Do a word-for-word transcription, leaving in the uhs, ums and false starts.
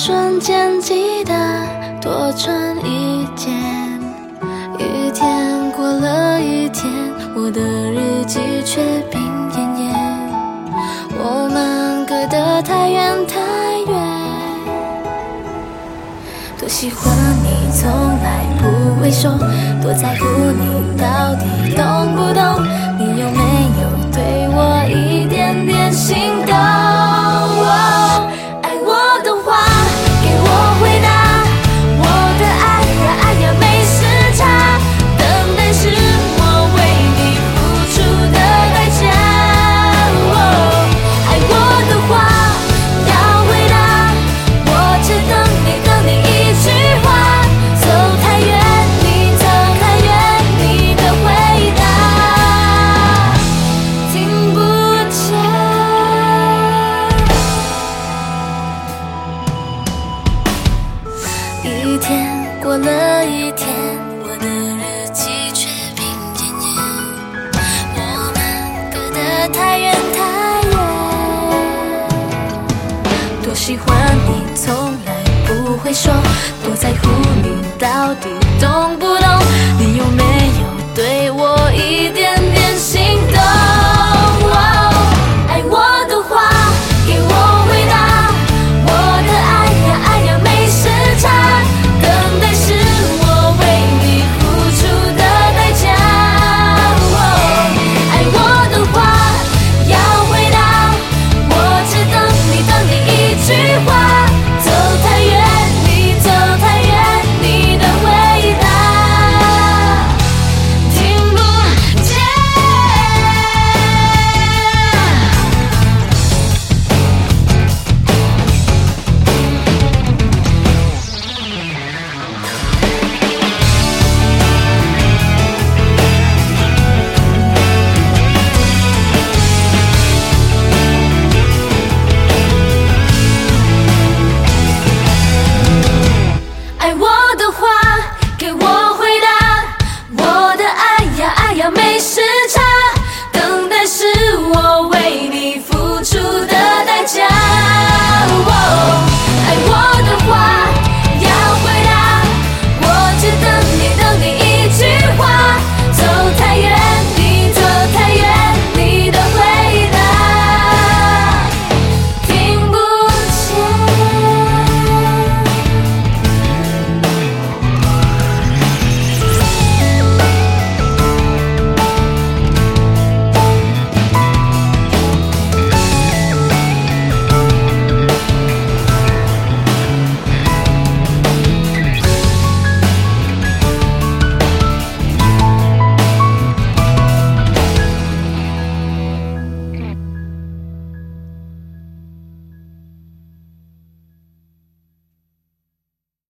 瞬间记得多穿一件。一天过了一天，我的日记却病恹恹。我们隔得太远太远，多喜欢你从来不会说，多在乎你到底懂不懂，你有没有对我一点点心动？哦，爱我的话给我回答，我的爱呀爱呀没时差，等待是我为你付出的代价。哦，爱我的话要回答，我只等你等你一句话，走太远你走太远你的回答听不见。一天过了一天，我的日记却病恹恹。我们隔得太远太远，多喜欢你从来不会说。